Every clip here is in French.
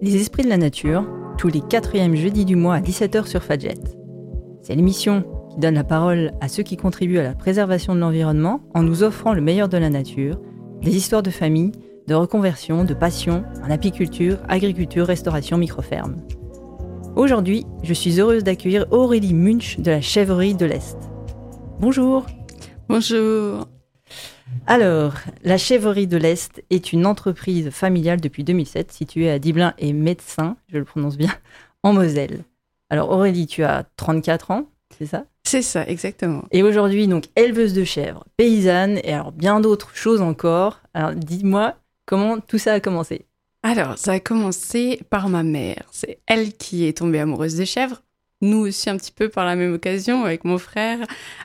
Les esprits de la nature, tous les 4e jeudis du mois à 17h sur Fadjet. C'est l'émission qui donne la parole à ceux qui contribuent à la préservation de l'environnement en nous offrant le meilleur de la nature, des histoires de famille, de reconversion, de passion en apiculture, agriculture, restauration, microferme. Aujourd'hui, je suis heureuse d'accueillir Aurélie Munch de la Chèvrerie de l'Est. Bonjour. Bonjour. Alors, la Chèvrerie de l'Est est une entreprise familiale depuis 2007 située à Dibelin et Metzing, je le prononce bien, en Moselle. Alors Aurélie, tu as 34 ans, c'est ça ? C'est ça, exactement. Et aujourd'hui, donc, éleveuse de chèvres, paysanne et alors bien d'autres choses encore. Alors dis-moi, comment tout ça a commencé ? Alors, ça a commencé par ma mère. C'est elle qui est tombée amoureuse des chèvres. Nous aussi un petit peu par la même occasion avec mon frère.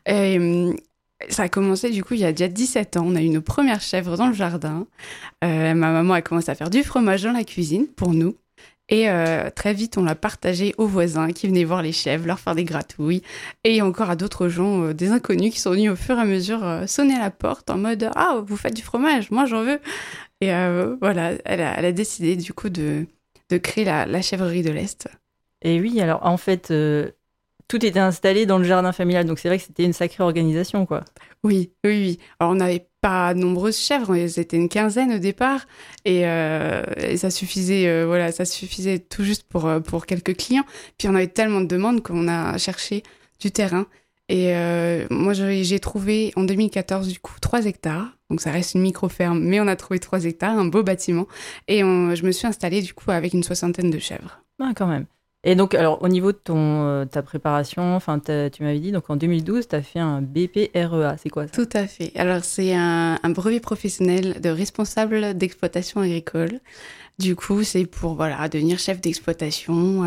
Et ça a commencé du coup il y a déjà 17 ans. On a eu nos premières chèvres dans le jardin. Ma maman a commencé à faire du fromage dans la cuisine pour nous. Et très vite, on l'a partagé aux voisins qui venaient voir les chèvres, leur faire des gratouilles. Et encore à d'autres gens, des inconnus qui sont venus au fur et à mesure sonner à la porte en mode « Ah, vous faites du fromage, moi j'en veux !» Et voilà, elle a décidé du coup de créer la Chèvrerie de l'Est. Et oui, alors en fait, tout était installé dans le jardin familial, donc c'est vrai que c'était une sacrée organisation, quoi. Oui. Alors on n'avait pas de nombreuses chèvres, c'était une quinzaine au départ, et ça suffisait tout juste pour quelques clients. Puis on avait tellement de demandes qu'on a cherché du terrain. Et moi, j'ai trouvé en 2014, du coup, 3 hectares. Donc, ça reste une micro-ferme, mais on a trouvé 3 hectares, un beau bâtiment. Et je me suis installée, du coup, avec une 60aine de chèvres. Ah, quand même. Et donc, alors, au niveau de ta préparation, tu m'avais dit, donc en 2012, tu as fait un BPREA. C'est quoi ça ? Tout à fait. Alors, c'est un brevet professionnel de responsable d'exploitation agricole. Du coup, c'est pour devenir chef d'exploitation.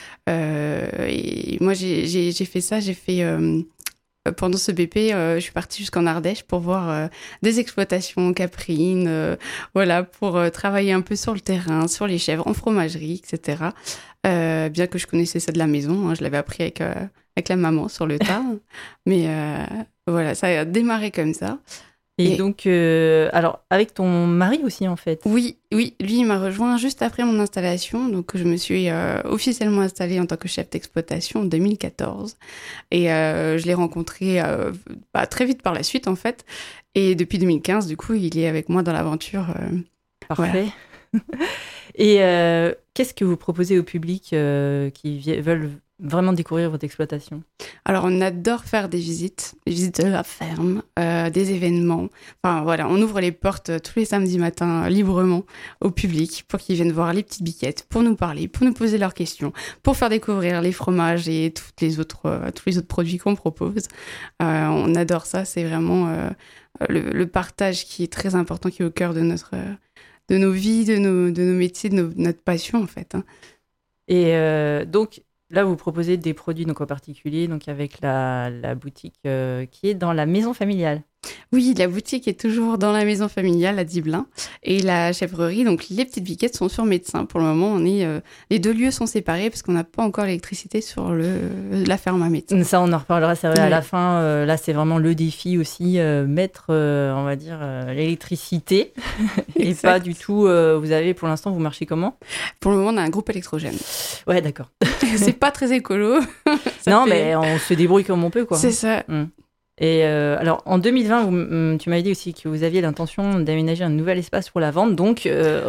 Et moi, j'ai fait ça. Pendant ce BP, je suis partie jusqu'en Ardèche pour voir des exploitations caprines, pour travailler un peu sur le terrain, sur les chèvres, en fromagerie, etc. Bien que je connaissais ça de la maison, je l'avais appris avec la maman sur le tas. Mais ça a démarré comme ça. Et donc, alors, avec ton mari aussi, en fait. Oui, lui, il m'a rejoint juste après mon installation. Donc, je me suis officiellement installée en tant que chef d'exploitation en 2014. Et je l'ai rencontré très vite par la suite, en fait. Et depuis 2015, du coup, il est avec moi dans l'aventure. Parfait. Voilà. Et qu'est-ce que vous proposez au public qui veulent vraiment découvrir votre exploitation ? Alors, on adore faire des visites de la ferme, des événements. Enfin, voilà, on ouvre les portes tous les samedis matins librement au public pour qu'ils viennent voir les petites biquettes, pour nous parler, pour nous poser leurs questions, pour faire découvrir les fromages et tous les autres produits qu'on propose. On adore ça, c'est vraiment le partage qui est très important, qui est au cœur de nos vies, de nos métiers, de notre passion, en fait. Hein. Et donc, là, vous proposez des produits donc, en particulier donc avec la boutique qui est dans la maison familiale. Oui, la boutique est toujours dans la maison familiale à Dibelin. Et la chèvrerie, donc les petites biquettes sont sur Metzing. Pour le moment, les 2 lieux sont séparés parce qu'on n'a pas encore l'électricité sur la ferme à Metzing. Ça, on en reparlera, c'est vrai, à la fin. Là, c'est vraiment le défi aussi, mettre, on va dire, l'électricité. Et pas du tout, vous avez, pour l'instant, vous marchez comment ? Pour le moment, on a un groupe électrogène. Ouais, d'accord. C'est pas très écolo. Mais on se débrouille comme on peut, quoi. C'est ça. Et alors, en 2020, tu m'avais dit aussi que vous aviez l'intention d'aménager un nouvel espace pour la vente. Donc,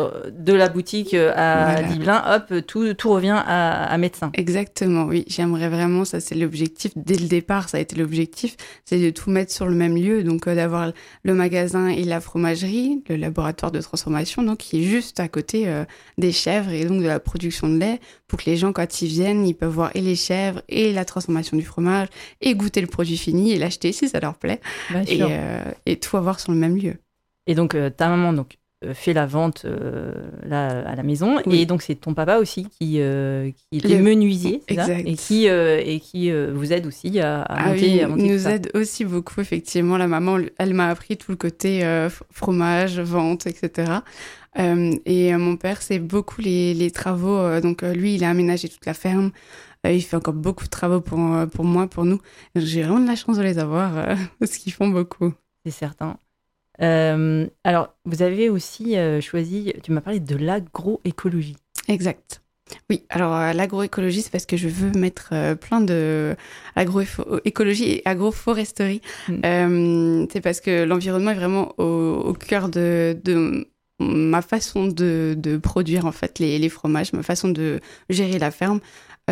de la boutique à Dibelin, hop, tout revient à Metzing. Exactement, oui. J'aimerais vraiment, ça c'est l'objectif. Dès le départ, ça a été l'objectif. C'est de tout mettre sur le même lieu. Donc, d'avoir le magasin et la fromagerie, le laboratoire de transformation, donc qui est juste à côté des chèvres et donc de la production de lait. Pour que les gens, quand ils viennent, ils peuvent voir et les chèvres et la transformation du fromage et goûter le produit fini et l'acheter si ça leur plaît. Et tout avoir sur le même lieu. Et donc, ta maman fait la vente là, à la maison. Oui. Et donc, c'est ton papa aussi qui était menuisier, c'est ça ? Et qui vous aide aussi à monter. Il nous aide aussi beaucoup, effectivement. La maman, elle m'a appris tout le côté fromage, vente, etc. Et mon père, c'est beaucoup les travaux. Donc, lui, il a aménagé toute la ferme. Il fait encore beaucoup de travaux pour moi, pour nous. J'ai vraiment de la chance de les avoir, parce qu'ils font beaucoup. C'est certain. Alors, vous avez aussi choisi, tu m'as parlé de l'agroécologie. Exact. Oui, alors l'agroécologie, c'est parce que je veux mettre plein de agroécologie et agroforesterie. C'est parce que l'environnement est vraiment au cœur de ma façon de produire en fait les fromages, ma façon de gérer la ferme.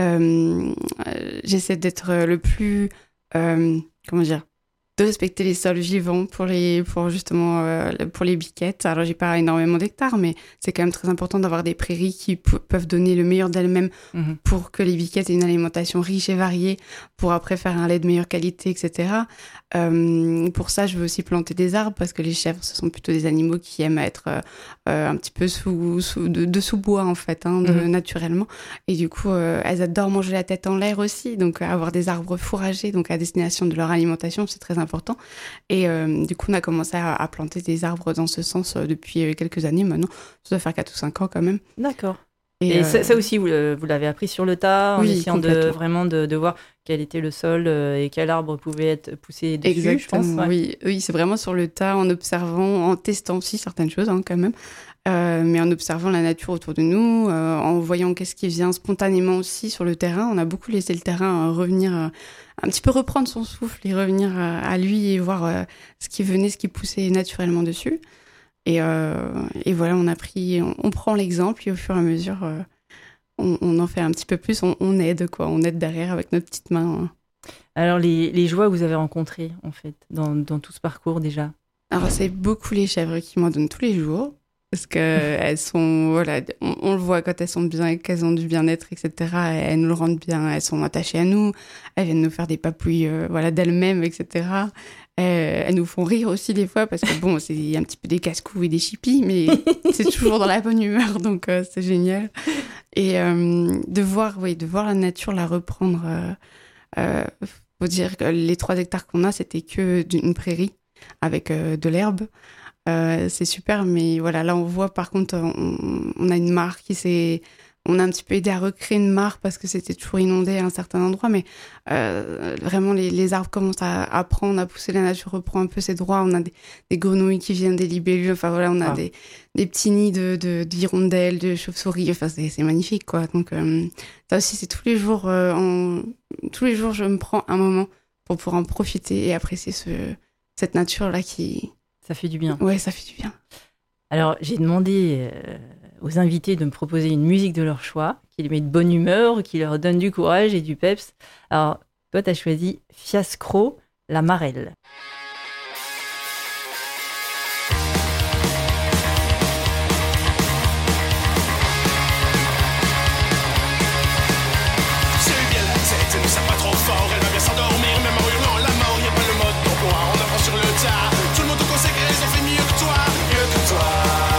J'essaie d'être le plus, comment dire, de respecter les sols vivants pour les biquettes. Alors, j'ai pas énormément d'hectares, mais c'est quand même très important d'avoir des prairies qui peuvent donner le meilleur d'elles-mêmes pour que les biquettes aient une alimentation riche et variée, pour après faire un lait de meilleure qualité, etc. Pour ça, je veux aussi planter des arbres parce que les chèvres, ce sont plutôt des animaux qui aiment être un petit peu sous bois, en fait, naturellement. Et du coup, elles adorent manger la tête en l'air aussi. Donc, avoir des arbres fourragers, donc à destination de leur alimentation, c'est très important. Et du coup, on a commencé à planter des arbres dans ce sens depuis quelques années maintenant. Ça doit faire 4 ou 5 ans quand même. D'accord. Et ça aussi, vous l'avez appris sur le tas, en essayant de voir quel était le sol et quel arbre pouvait être poussé dessus, exactement, je pense. Ouais. Oui, c'est vraiment sur le tas, en observant, en testant aussi certaines choses quand même. Mais en observant la nature autour de nous, en voyant qu'est-ce qui vient spontanément aussi sur le terrain. On a beaucoup laissé le terrain revenir, un petit peu reprendre son souffle et revenir à lui et voir ce qui venait, ce qui poussait naturellement dessus. Et voilà, on prend l'exemple et au fur et à mesure, on en fait un petit peu plus, on aide derrière avec notre petite main. Alors, les joies que vous avez rencontrées, en fait, dans tout ce parcours déjà? Alors, c'est beaucoup les chèvres qui m'en donnent tous les jours. Parce qu'elles sont, voilà, on le voit quand elles sont bien, qu'elles ont du bien-être, etc. Elles nous le rendent bien, elles sont attachées à nous, elles viennent nous faire des papouilles, d'elles-mêmes, etc. Elles nous font rire aussi des fois, parce que bon, c'est un petit peu des casse-coups et des chippies, mais c'est toujours dans la bonne humeur, donc c'est génial. Et de voir la nature la reprendre, faut dire que les 3 hectares qu'on a, c'était que d'une prairie, avec de l'herbe. C'est super, mais voilà, là on voit par contre, on a une mare on a un petit peu aidé à recréer une mare parce que c'était toujours inondé à un certain endroit, mais vraiment les arbres commencent à prendre, à pousser, la nature reprend un peu ses droits. On a des grenouilles qui viennent, des libellules, enfin voilà, on a des petits nids d'hirondelles, de chauves-souris, enfin c'est magnifique quoi. Donc ça aussi c'est tous les jours, je me prends un moment pour pouvoir en profiter et apprécier cette nature là qui... Ça fait du bien. Ouais, ça fait du bien. Alors, j'ai demandé aux invités de me proposer une musique de leur choix, qui les met de bonne humeur, qui leur donne du courage et du peps. Alors, toi, tu as choisi Fiascro, La Marelle. C'est bien la tête, elle ne sert pas trop fort, elle va bien s'endormir, même en hurlant la mort, y a pas le mode d'emploi, on apprend sur le tas. Tout le monde te conseille qu'elles ont fait mieux que toi, mieux que toi.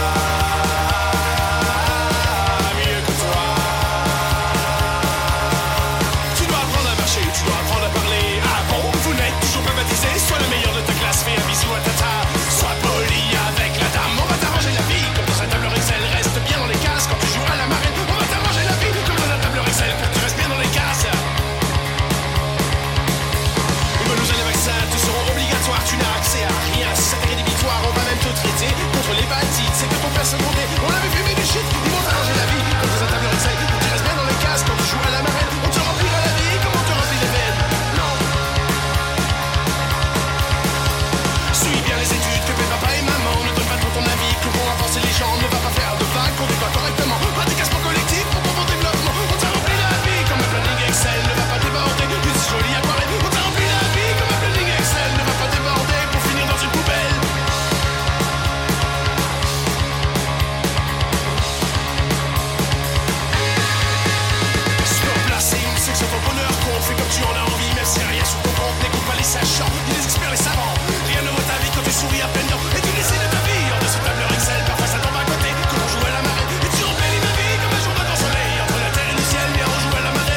Mieux que toi. Tu dois apprendre à marcher, tu dois apprendre à parler. Ah bon, vous n'êtes toujours pas baptisé, sois le meilleur de ta classe, fais un bisou à tata. Sois poli avec la dame, on va t'arranger la vie. Comme dans un tableur Excel, reste bien dans les cases. Quand tu joues à la marine, on va t'arranger la vie. Comme dans un tableur Excel, pour que tu restes bien dans les cases. Les vaccins te seront obligatoires, tu n'as accès à rien. Si ça t'est rédhibitoire, on va même te traiter contre l'hépatite. C'est que ton père secondé, on l'avait fumé du shit. Ils vont t'arranger la vie, comme dans un tableur Excel. Tu restes bien dans les cases, quand tu joues à la marelle, on te remplira la vie, comme on te remplit les veines. Non. Suis bien les études que fait papa et maman. Ne donne pas trop ton avis, que vont avancer les gens. Ne va pas faire de vagues, conduis-toi correctement. Pratique un sport collectif pour ton bon développement. On t'a rempli la vie, comme un planning Excel. Ne va pas déborder, une jolie aquarelle. On t'a rempli la vie, comme un planning Excel. Ne va pas déborder pour finir dans une poubelle. Sport placé, une section ton bonheur compte. Fais comme tu en as envie, même si rien sur ton compte. N'écoute pas les sachants, ni les experts, les savants. Rien ne vaut ta vie quand tu souris à peine non. Et tu décides de ta vie hors de ce tableur Excel. Parfois ça tombe à côté, comme on joue à la marée. Et tu embellis ma vie comme un jour de grand soleil. Entre la terre et le ciel, viens on joue à la marée.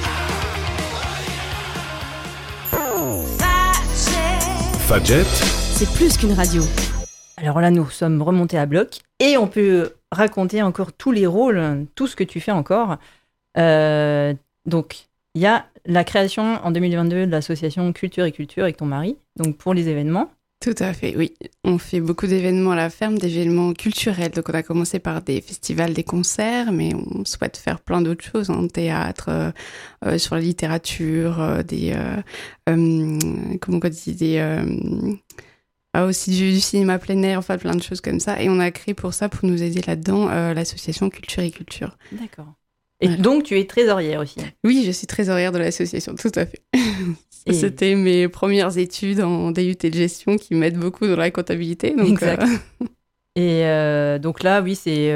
Fadjet, c'est plus qu'une radio. Alors là, nous sommes remontés à bloc et on peut raconter encore tous les rôles, tout ce que tu fais encore. Donc, il y a la création en 2022 de l'association Culture et Culture avec ton mari, donc pour les événements. Tout à fait, oui. On fait beaucoup d'événements à la ferme, d'événements culturels. Donc, on a commencé par des festivals, des concerts, mais on souhaite faire plein d'autres choses, hein, théâtre, sur la littérature, aussi du cinéma plein air, enfin plein de choses comme ça. Et on a créé pour ça, pour nous aider là-dedans, l'association Culture et Culture. D'accord. Et donc, tu es trésorière aussi. Oui, je suis trésorière de l'association, tout à fait. C'était mes premières études en DUT de gestion qui m'aident beaucoup dans la comptabilité. Donc, exact. Et donc là, oui, c'est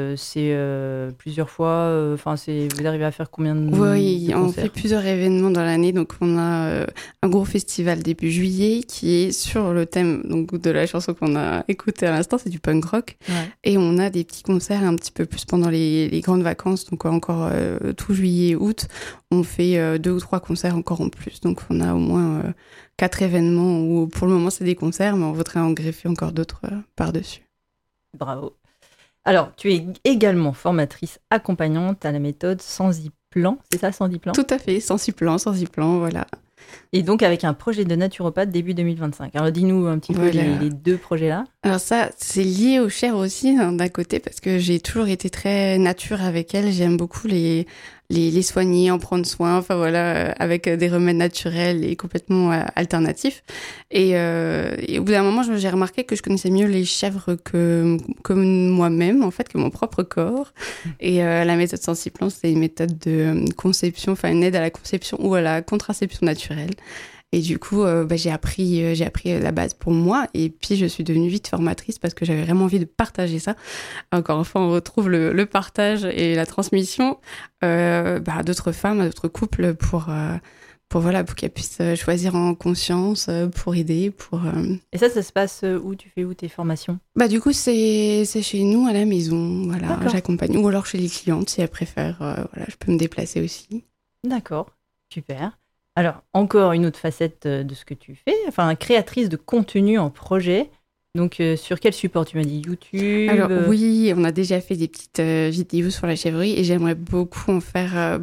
plusieurs fois. Vous arrivez à faire combien de Oui, de on concerts? fait plusieurs événements dans l'année. Donc, on a un gros festival début juillet qui est sur le thème donc, de la chanson qu'on a écoutée à l'instant, c'est du punk rock. Ouais. Et on a des petits concerts un petit peu plus pendant les grandes vacances. Donc, encore tout juillet, août, on fait 2 ou 3 concerts encore en plus. Donc, on a au moins 4 événements où pour le moment, c'est des concerts, mais on voudrait en greffer encore d'autres par-dessus. Bravo. Alors, tu es également formatrice accompagnante à la méthode Sensiplan, c'est ça, Sensiplan? Tout à fait, Sensiplan, voilà. Et donc avec un projet de naturopathe début 2025. Alors dis-nous un petit peu les deux projets-là. Alors ça, c'est lié aux chèvres aussi, hein, d'un côté, parce que j'ai toujours été très nature avec elles. J'aime beaucoup les soigner, en prendre soin, enfin voilà, avec des remèdes naturels et complètement alternatifs. Et au bout d'un moment, j'ai remarqué que je connaissais mieux les chèvres que moi-même, en fait, que mon propre corps. Et la méthode Sensiplan, c'est une méthode de conception, enfin une aide à la conception ou à la contraception naturelle. Et du coup, j'ai appris la base pour moi. Et puis, je suis devenue vite formatrice parce que j'avais vraiment envie de partager ça. Encore une fois, on retrouve le partage et la transmission à d'autres femmes, à d'autres couples pour qu'elles puissent choisir en conscience, pour aider, Et ça se passe où? Tu fais où tes formations? Du coup, c'est chez nous, à la maison. Voilà, D'accord. j'accompagne. Ou alors chez les clientes, si elles préfèrent. Je peux me déplacer aussi. D'accord, super. Alors, encore une autre facette de ce que tu fais, enfin, créatrice de contenu en projet. Donc, sur quel support? Tu m'as dit YouTube? Alors, oui, on a déjà fait des petites vidéos sur la chèvrerie et j'aimerais beaucoup en faire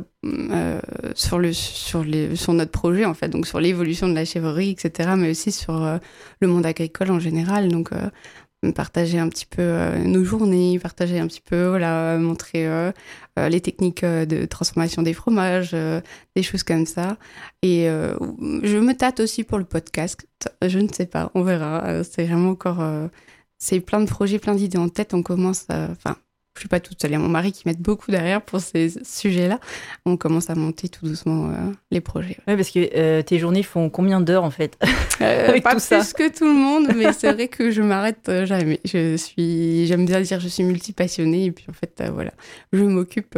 sur notre projet, en fait, donc sur l'évolution de la chèvrerie, etc., mais aussi sur le monde agricole en général. Donc, partager un petit peu nos journées, partager un petit peu, montrer les techniques de transformation des fromages, des choses comme ça. Et je me tâte aussi pour le podcast. Je ne sais pas, on verra. C'est vraiment encore... c'est plein de projets, plein d'idées en tête. On commence... je suis pas toute seule. Il y a mon mari qui m'aide beaucoup derrière pour ces sujets-là. On commence à monter tout doucement les projets. Oui, parce que tes journées font combien d'heures, en fait, avec pas tout ça? plus que tout le monde, mais c'est vrai que je m'arrête jamais. J'aime bien dire, je suis multipassionnée et puis en fait, je m'occupe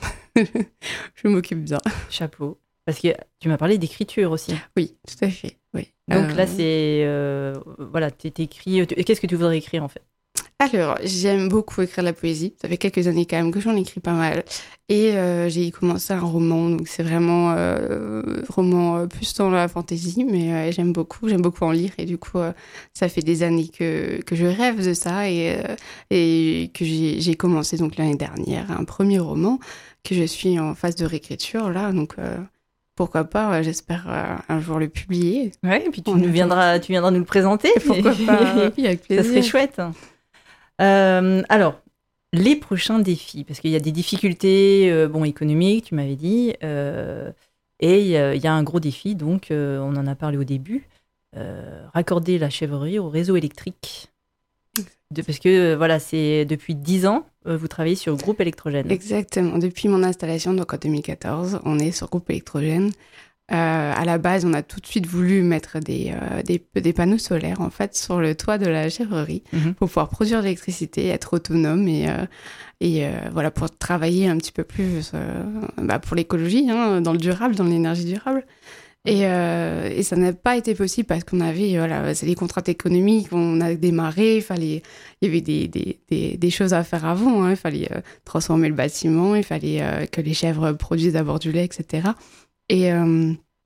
bien. Chapeau. Parce que tu m'as parlé d'écriture aussi. Oui, tout à fait. Oui. Donc là, c'est... t'écris... Qu'est-ce que tu voudrais écrire, en fait? Alors, j'aime beaucoup écrire de la poésie. Ça fait quelques années quand même que j'en écris pas mal. Et j'ai commencé un roman, donc c'est vraiment roman plus dans la fantaisie, mais j'aime beaucoup en lire. Et du coup, ça fait des années que je rêve de ça et que j'ai commencé donc l'année dernière un premier roman que je suis en phase de réécriture là, donc... pourquoi pas, j'espère un jour le publier. Ouais, et puis tu viendras nous le présenter. Pourquoi pas, oui, avec plaisir. Ça serait chouette. Alors, les prochains défis, parce qu'il y a des difficultés économiques, tu m'avais dit, et il y a un gros défi, donc on en a parlé au début, raccorder la chèvrerie au réseau électrique. Parce que c'est depuis 10 ans, vous travaillez sur Groupe Électrogène. Exactement. Depuis mon installation, donc en 2014, on est sur Groupe Électrogène. À la base, on a tout de suite voulu mettre des panneaux solaires en fait sur le toit de la chèvrerie pour pouvoir produire de l'électricité, être autonome et pour travailler un petit peu plus pour l'écologie, dans le durable, dans l'énergie durable. Et ça n'a pas été possible parce qu'on avait c'est des contraintes économiques, on a démarré, il y avait des choses à faire avant, il fallait transformer le bâtiment, il fallait que les chèvres produisent d'abord du lait, etc.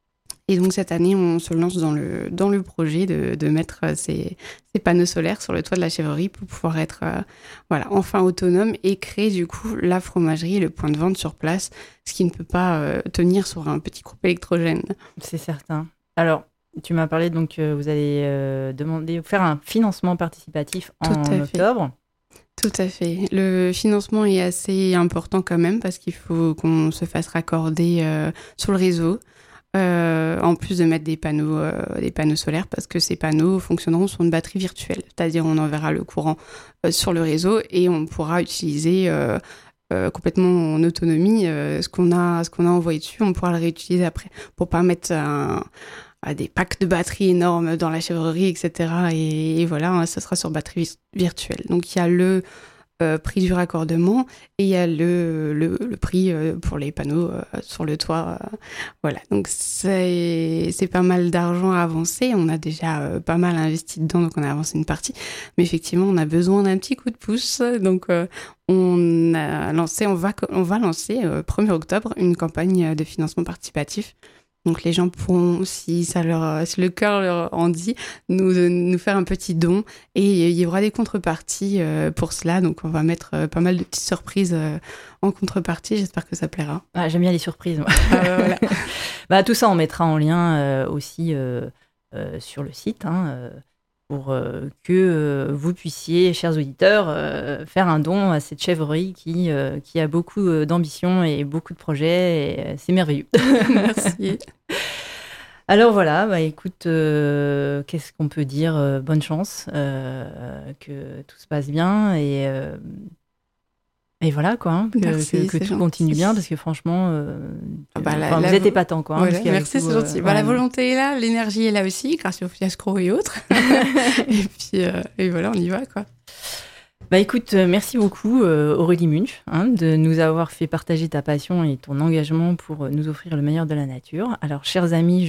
Et donc cette année, on se lance dans le projet de mettre ces panneaux solaires sur le toit de la chèvrerie pour pouvoir être enfin autonome et créer du coup la fromagerie et le point de vente sur place, ce qui ne peut pas tenir sur un petit groupe électrogène. C'est certain. Alors, tu m'as parlé, donc vous allez faire un financement participatif en octobre. Tout à fait. Le financement est assez important quand même parce qu'il faut qu'on se fasse raccorder sur le réseau, en plus de mettre des panneaux solaires, parce que ces panneaux fonctionneront sur une batterie virtuelle. C'est-à-dire on enverra le courant sur le réseau et on pourra utiliser complètement en autonomie ce qu'on a envoyé dessus. On pourra le réutiliser après pour pas mettre des packs de batteries énormes dans la chèvrerie, etc. Et voilà, ça sera sur batterie virtuelle. Donc il y a le prix du raccordement et il y a le prix pour les panneaux sur le toit. Voilà, donc c'est pas mal d'argent à avancer. On a déjà pas mal investi dedans, donc on a avancé une partie. Mais effectivement, on a besoin d'un petit coup de pouce. Donc on va lancer 1er octobre une campagne de financement participatif. Donc les gens pourront, si le cœur leur en dit, nous faire un petit don et il y aura des contreparties pour cela. Donc on va mettre pas mal de petites surprises en contrepartie. J'espère que ça plaira. Ah, j'aime bien les surprises. Moi. Voilà. Tout ça on mettra en lien aussi sur le site pour que vous puissiez, chers auditeurs, faire un don à cette chèvrerie qui a beaucoup d'ambition et beaucoup de projets. Et c'est merveilleux. Merci. Alors voilà, écoute, qu'est-ce qu'on peut dire ? Bonne chance, que tout se passe bien et voilà quoi, que tout continue bien parce que franchement, vous êtes épatant quoi. Voilà, merci, c'est gentil. La volonté est là, l'énergie est là aussi, grâce au fiasco et autres. et voilà, on y va quoi. Écoute, merci beaucoup Aurélie Munch de nous avoir fait partager ta passion et ton engagement pour nous offrir le meilleur de la nature. Alors chers amis,